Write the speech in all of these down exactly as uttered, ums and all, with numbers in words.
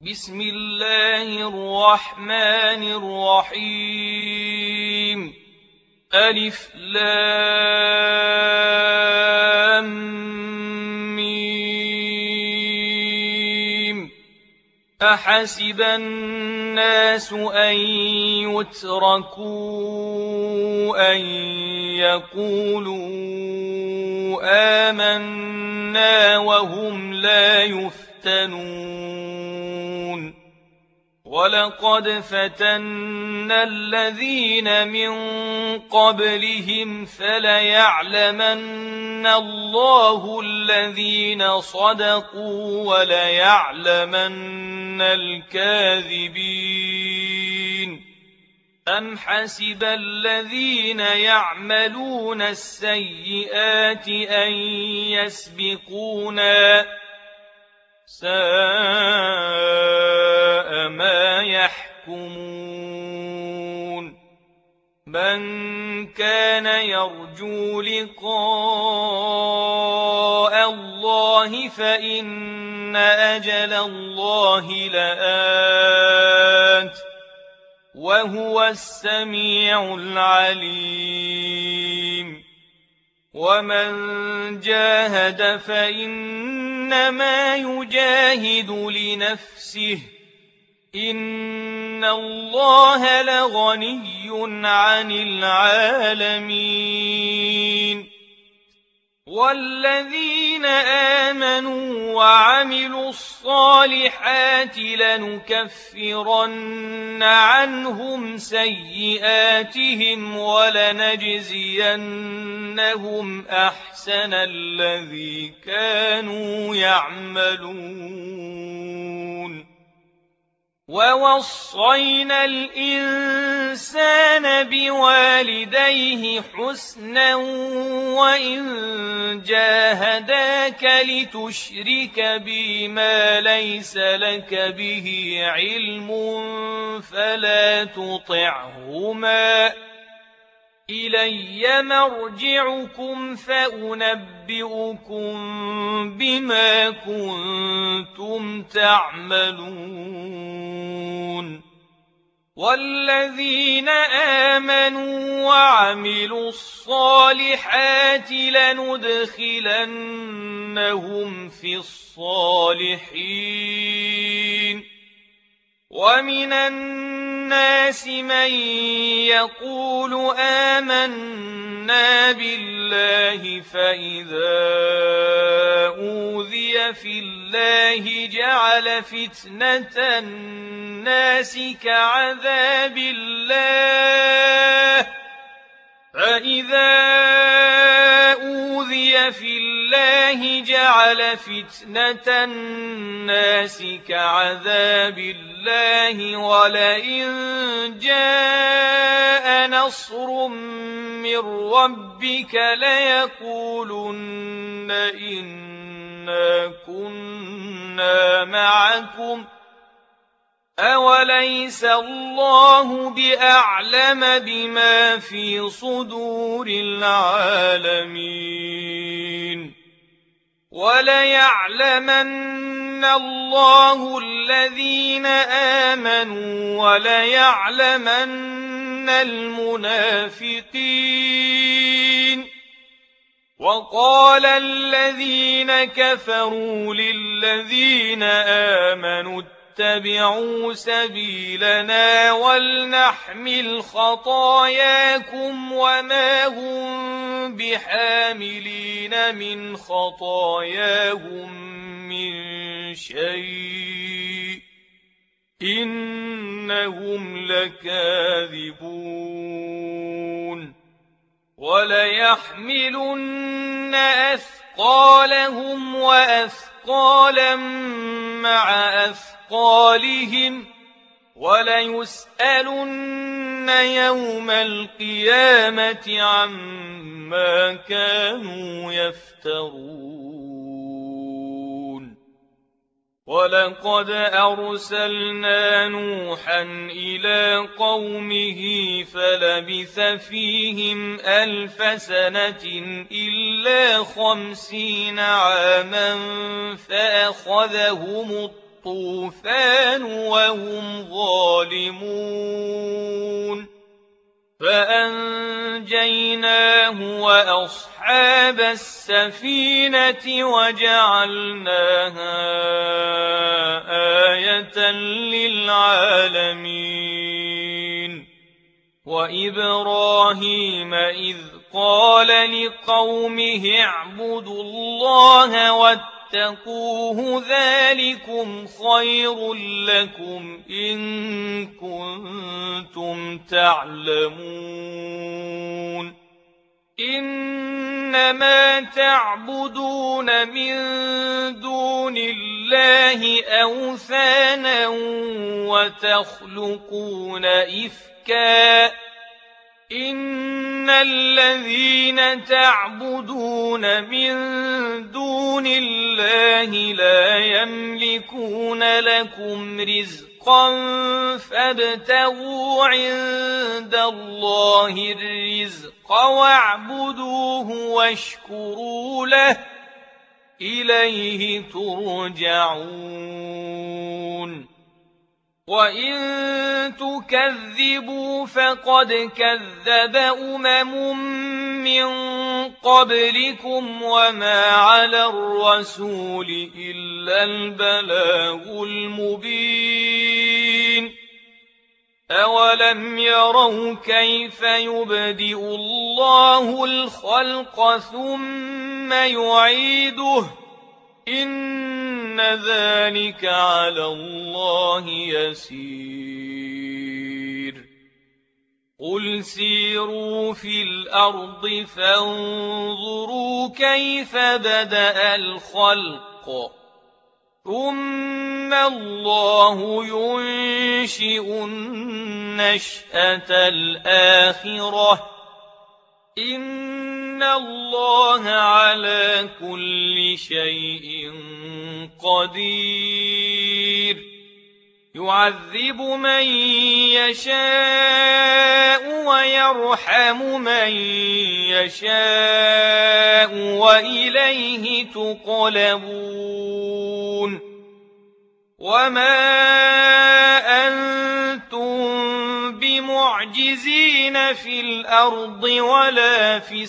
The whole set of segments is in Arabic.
بسم الله الرحمن الرحيم ألف لام ميم أحسب الناس أن يتركوا أن يقولوا آمنا وهم لا يفتنون ولقد فتنا الذين من قبلهم فليعلمن الله الذين صدقوا وليعلمن الكاذبين أم حسب الذين يعملون السيئات أن يسبقونا ساء ما يحكمون من كان يرجو لقاء الله فإن أجل الله لآت وهو السميع العليم ومن جاهد فإنما يجاهد لنفسه إن الله لغني عن العالمين والذين آمنوا وعملوا الصالحات لنكفرن عنهم سيئاتهم ولنجزينهم أحسن الذي كانوا يعملون ووصينا الإنسان بوالديه حسنا وإن جاهداك لتشرك بي ما ليس لك به علم فلا تطعهما إلي مرجعكم فأنبئكم بما كنتم تعملون والذين آمنوا وعملوا الصالحات لندخلنهم في الصالحين ومن الناس من يقول آمنا بالله فإذا أوذي في الله جعل فتنة الناس كعذاب الله فإذا أوذي في الله جعل فتنة الناس كعذاب الله ولئن جاء نصر من ربك ليقولن إنا كنا معكم أوليس الله بأعلم بما في صدور العالمين وليعلمن الله الذين آمنوا وليعلمن المنافقين وقال الذين كفروا للذين آمنوا اتبعوا سبيلنا ولنحمل خطاياكم وما هم بحاملين من خطاياهم من شيء إنهم لكاذبون وليحملن أثقالهم وأثقالا مع أثقالهم وليسألن يوم القيامة عما كانوا يفترون ولقد أرسلنا نوحا إلى قومه فلبث فيهم ألف سنة إلا خمسين عاما فأخذهم الطوفان وهم ظالمون فأنجيناه وأصحاب السفينة وجعلناها آية للعالمين وإبراهيم إذ قال لقومه اعبدوا الله واتقوه ذلكم خير لكم إن كنتم تعلمون إنما تعبدون من دون الله أوثانا وتخلقون إفكا إن الذين تعبدون من دون الله لا يملكون لكم رزقا فابتغوا عند الله الرزق واعبدوه واشكروا له إليه ترجعون وإن تكذبوا فقد كذب أمم من قبلكم وما على الرسول إلا البلاغ المبين أولم يروا كيف يبدئ الله الخلق ثم يعيده إن ذلك على الله يسير قل سيروا في الأرض فانظروا كيف بدأ الخلق ثم الله ينشئ النشأة الآخرة إن الله على كل شيء قدير يعذب من يشاء ويرحم من يشاء وإليه تقلبون وما أنتم بمعجزين في الأرض ولا في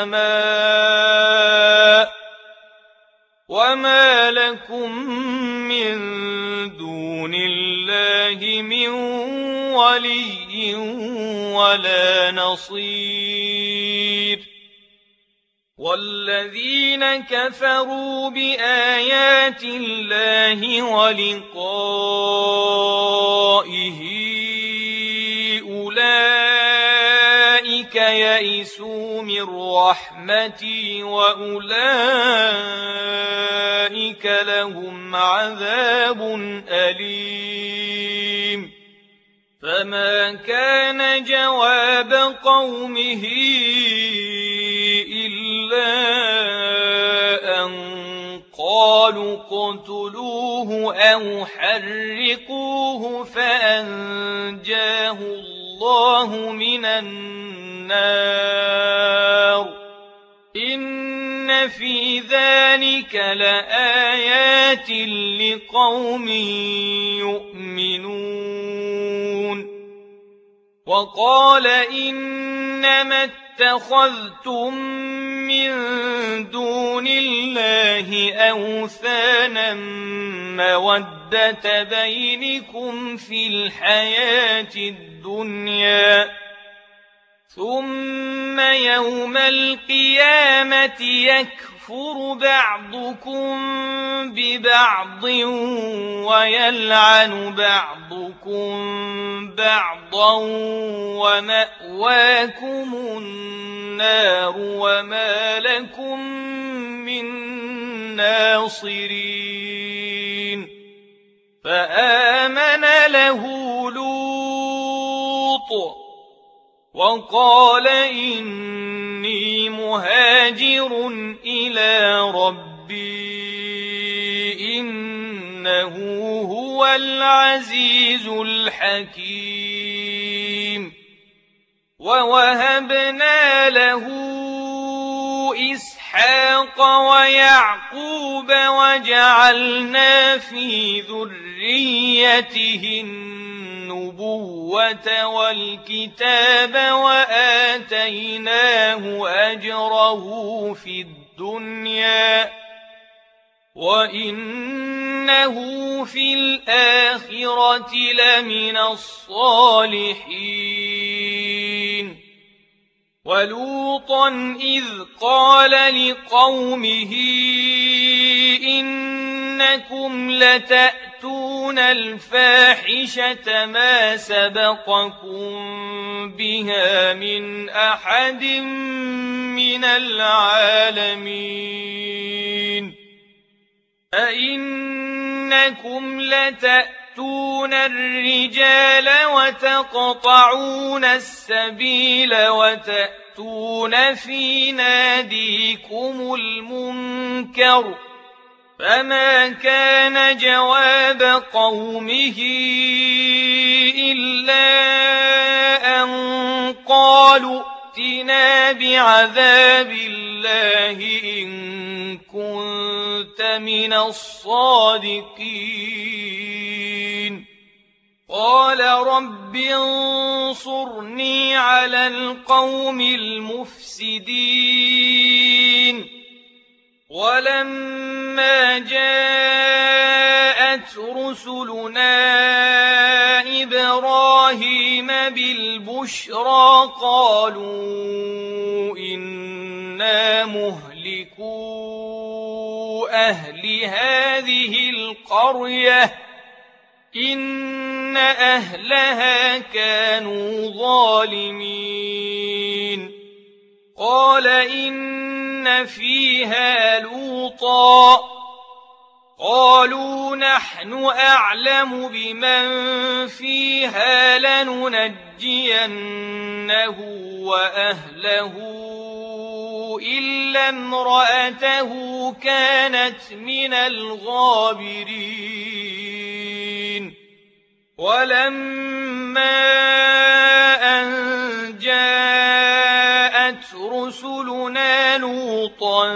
السماء وما لكم من دون الله من ولي ولا نصير والذين كفروا بآيات الله ولقائه أولئك يئسوا من رحمتي وأولئك لهم عذاب أليم فما كان جواب قومه إلا أن قالوا اقتلوه أو حرقوه فأنجاه الله من النار إن في ذلك لآيات لقوم يؤمنون وقال إنما اتخذتم من دون الله أوثانا مودة بينكم في الحياة الدنيا ثم يوم القيامة يكفر بعضكم ببعض ويلعن بعضكم بعضا ومأواكم النار وما لكم من ناصرين فآمن له لوط وقال إني مهاجر إلى ربي إنه هو العزيز الحكيم ووهبنا له إسحاق ويعقوب وأيوب وجعلنا في ذريته النبوة والكتاب وآتيناه أجره في الدنيا وإنه في الآخرة لمن الصالحين ولوطا إذ قال لقومه إنكم لتأتون الفاحشة ما سبقكم بها من أحد من العالمين أئنكم لتأتون الرجال وتقطعون السبيل وتأتون في ناديكم المنكر فما كان جواب قومه إلا أن قالوا ائتنا بعذاب الله إن كنت من الصادقين قال رب انصرني على القوم المفسدين ولما جاءت رسلنا إبراهيم بالبشرى قالوا إنا مهلكو أهل هذه القرية إن أهلها كانوا ظالمين قال إن فيها لوطا قالوا نحن أعلم بمن فيها لننجينه وأهله إلا امرأته كانت من الغابرين ولما أن جاءت رسلنا لوطا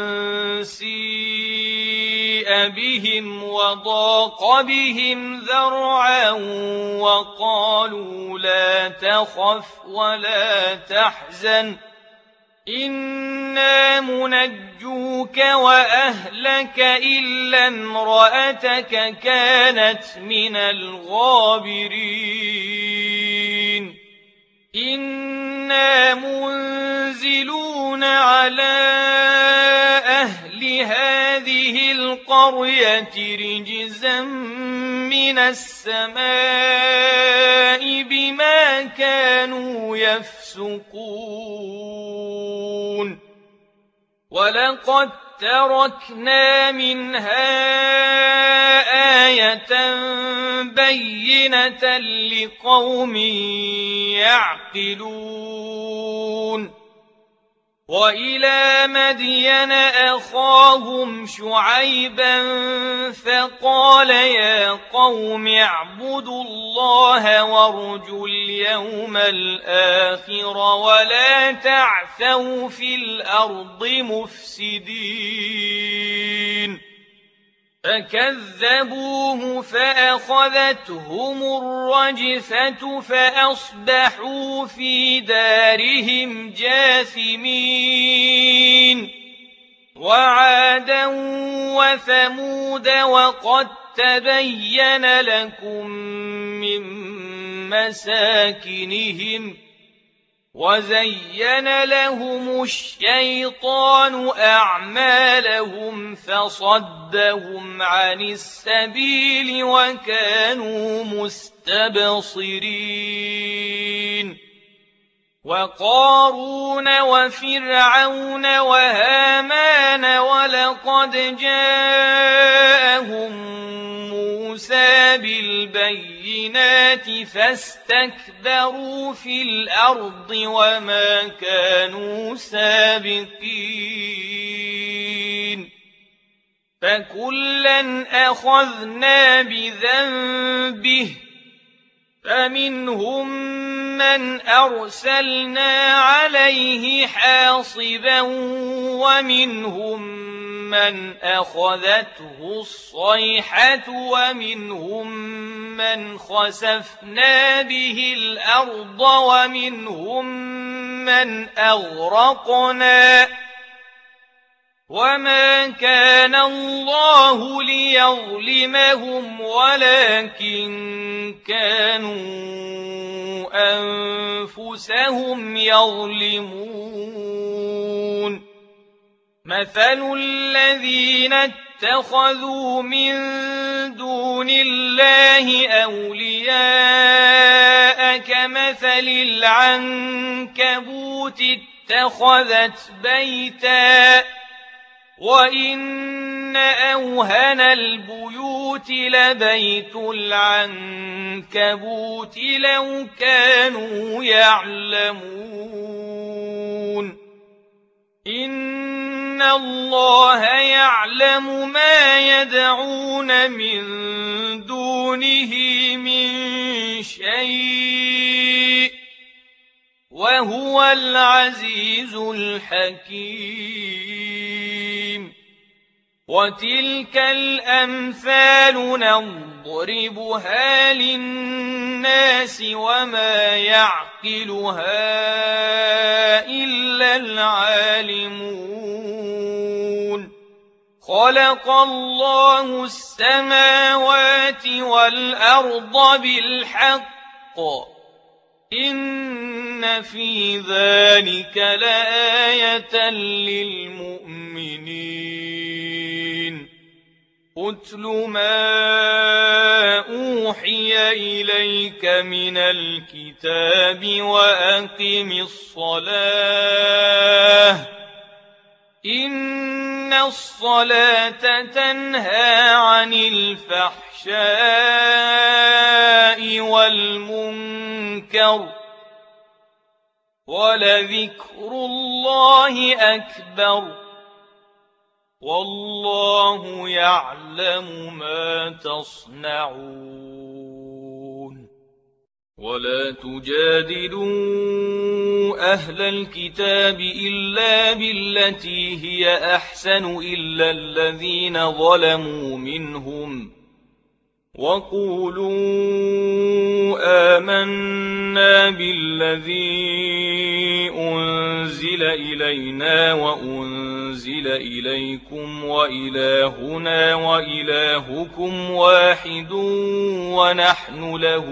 سيء بهم وضاق بهم ذرعا وقالوا لا تخف ولا تحزن إنا منجوك وأهلك إلا امرأتك كانت من الغابرين إنا منزلون على أهل هذه القرية رجزا من السماء بما كانوا يفسقون ولقد تركنا منها آية بينة لقوم يعقلون وإلى مدين أخاهم شعيبا فقال يا قوم اعبدوا الله وارجوا اليوم الآخر ولا تعثوا في الأرض مفسدين فكذبوه فأخذتهم الرجفة فأصبحوا في دارهم جاثمين وعادا وثمود وقد تبين لكم من مساكنهم وزين لهم الشيطان أعمالهم فصدهم عن السبيل وكانوا مستبصرين وقارون وفرعون وهامان ولقد جاءهم موسى بالبينات فاستكبروا في الأرض وما كانوا سابقين فكلا أخذنا بذنبه فمنهم من أرسلنا عليه حاصبا ومنهم من أخذته الصيحة ومنهم من خسفنا به الأرض ومنهم من أغرقنا وما كان الله ليظلمهم ولكن كانوا أنفسهم يظلمون مثل الذين اتخذوا من دون الله أولياء كمثل العنكبوت اتخذت بيتا وإن أوهن البيوت لبيت العنكبوت لو كانوا يعلمون إن الله يعلم ما يدعون من دونه من شيء وهو العزيز الحكيم وتلك الأمثال نضربها للناس وما يعقلها إلا العالمون خلق الله السماوات والأرض بالحق إن في ذلك لآية للمؤمنين أتل ما أوحي إليك من الكتاب وأقم الصلاة إن الصلاة تنهى عن الفحشاء والمنكر ولذكر الله أكبر والله يعلم ما تصنعون ولا تجادلوا أهل الكتاب إلا بالتي هي أحسن إلا الذين ظلموا منهم وقولوا آمنا بالذي أنزل إلينا وأنزل إليكم وإلهنا وإلهكم واحد ونحن له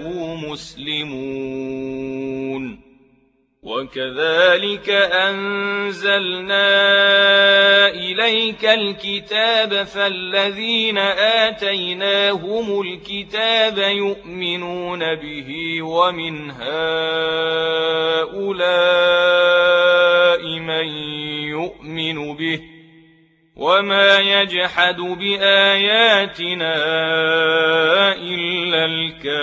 مسلمون وكذلك أنزلنا إليك الكتاب فالذين آتيناهم الكتاب يؤمنون به ومن هؤلاء من يؤمن به وما يجحد بآياتنا إلا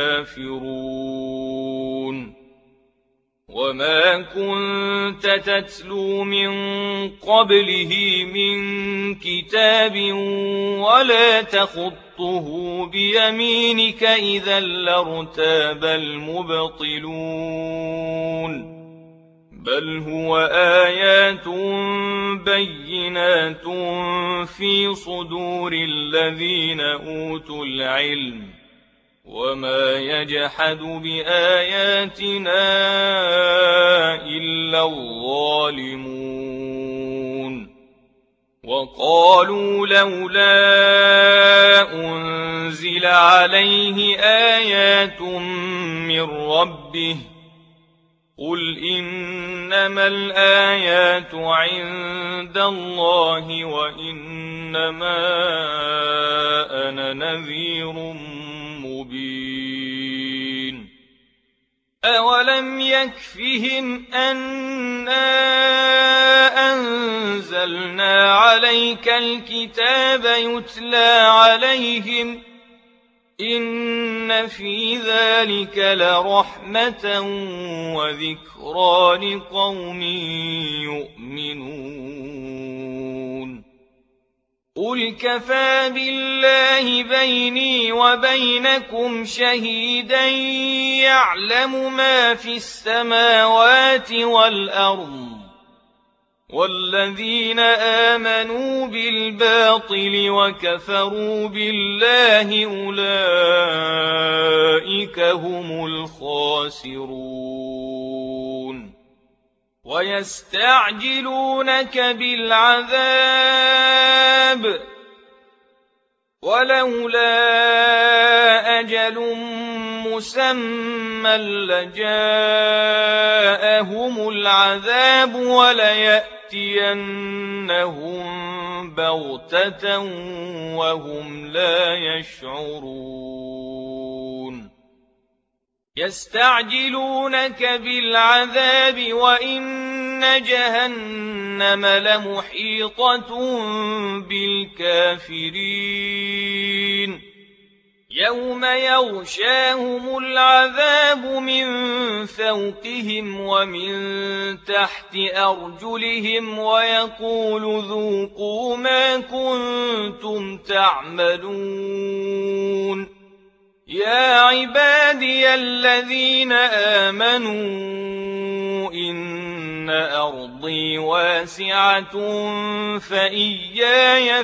الكافرون وما كنت تتلو من قبله من كتاب ولا تخطه بيمينك إذا لارتاب المبطلون بل هو آيات بينات في صدور الذين أوتوا العلم وما يجحد بآياتنا إلا الظالمون وقالوا لولا أنزل عليه آيات من ربه قل إنما الآيات عند الله وإنما أنا نذير مبين أولم يكفهم أنا أنزلنا عليك الكتاب يتلى عليهم إن في ذلك لرحمة وذكرى لقوم يؤمنون قل كفى بالله بيني وبينكم شهيدا يعلم ما في السماوات والأرض والذين آمنوا بالباطل وكفروا بالله أولئك هم الخاسرون ويستعجلونك بالعذاب ولولا أجل مسمى لجاءهم العذاب وليأتينهم بغتة وهم لا يشعرون يستعجلونك بالعذاب وإن جهنم لمحيطة بالكافرين يوم يغشاهم العذاب من فوقهم ومن تحت أرجلهم ويقول ذوقوا ما كنتم تعملون يا عبادي الذين آمنوا إن أرضي واسعة فإياي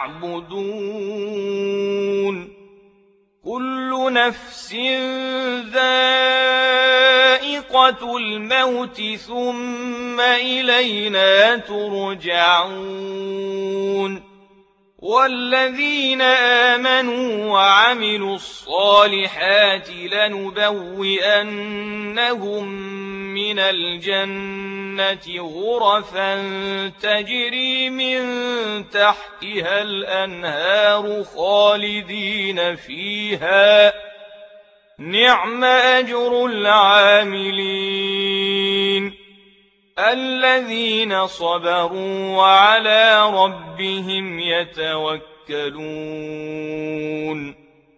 فاعبدون كل نفس ذائقة الموت ثم إلينا ترجعون والذين آمنوا وعملوا الصالحات لنبوئنهم من الجنة غرفا تجري من تحتها الأنهار خالدين فيها نعم أجر العاملين الذين صبروا وعلى ربهم يتوكلون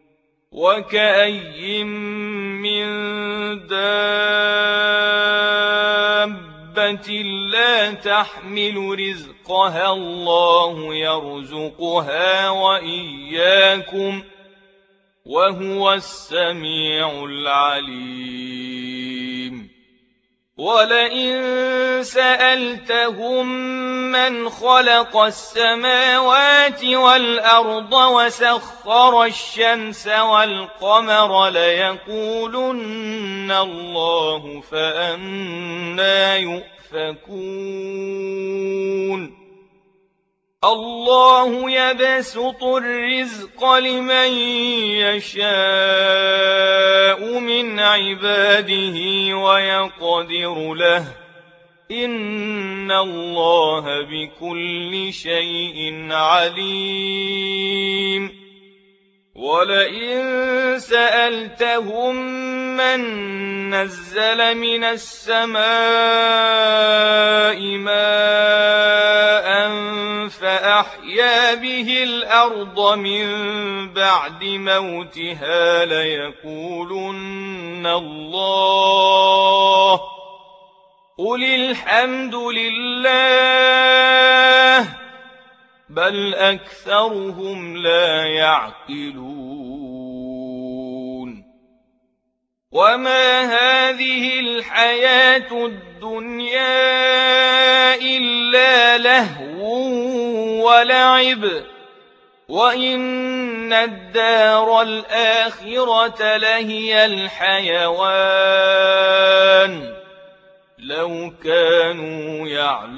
وكأي من دابة لا تحمل رزقها الله يرزقها وإياكم وهو السميع العليم ولئن سألتهم من خلق السماوات والأرض وسخر الشمس والقمر ليقولن الله فأنى يؤفكون الله يبسط الرزق لمن يشاء من عباده ويقدر له إن الله بكل شيء عليم ولئن سألتهم من نزل من السماء ماء فأحيا به الأرض من بعد موتها ليقولن الله قل الحمد لله بل أكثرهم لا يعقلون وما هذه الحياة الدنيا إلا لهو ولعب وإن الدار الآخرة لهي الحيوان لو كانوا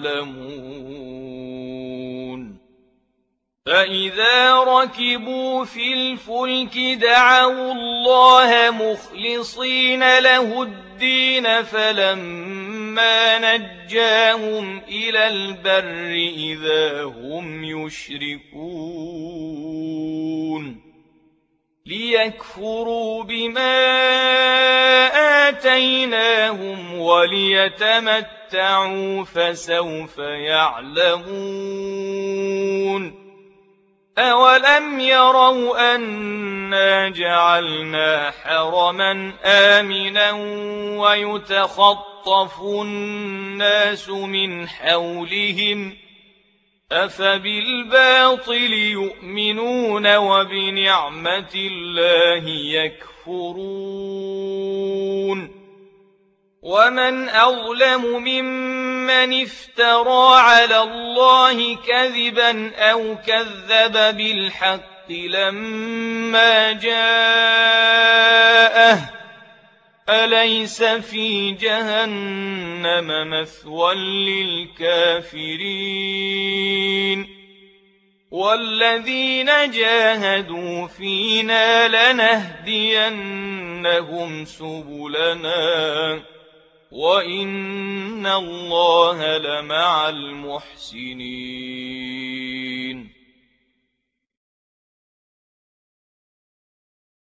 يعلمون فإذا ركبوا في الفلك دعوا الله مخلصين له الدين فلما نجاهم إلى البر إذا هم يشركون ليكفروا بما آتيناهم وليتمتعوا فسوف يعلمون أولم يروا أنا جعلنا حرما آمنا ويتخطف الناس من حولهم أفبالباطل يؤمنون وبنعمة الله يكفرون ومن أظلم ممن من افترى على الله كذبا أو كذب بالحق لما جاءه أليس في جهنم مثوى للكافرين والذين جاهدوا فينا لنهدينهم سبلنا وإن الله لمع المحسنين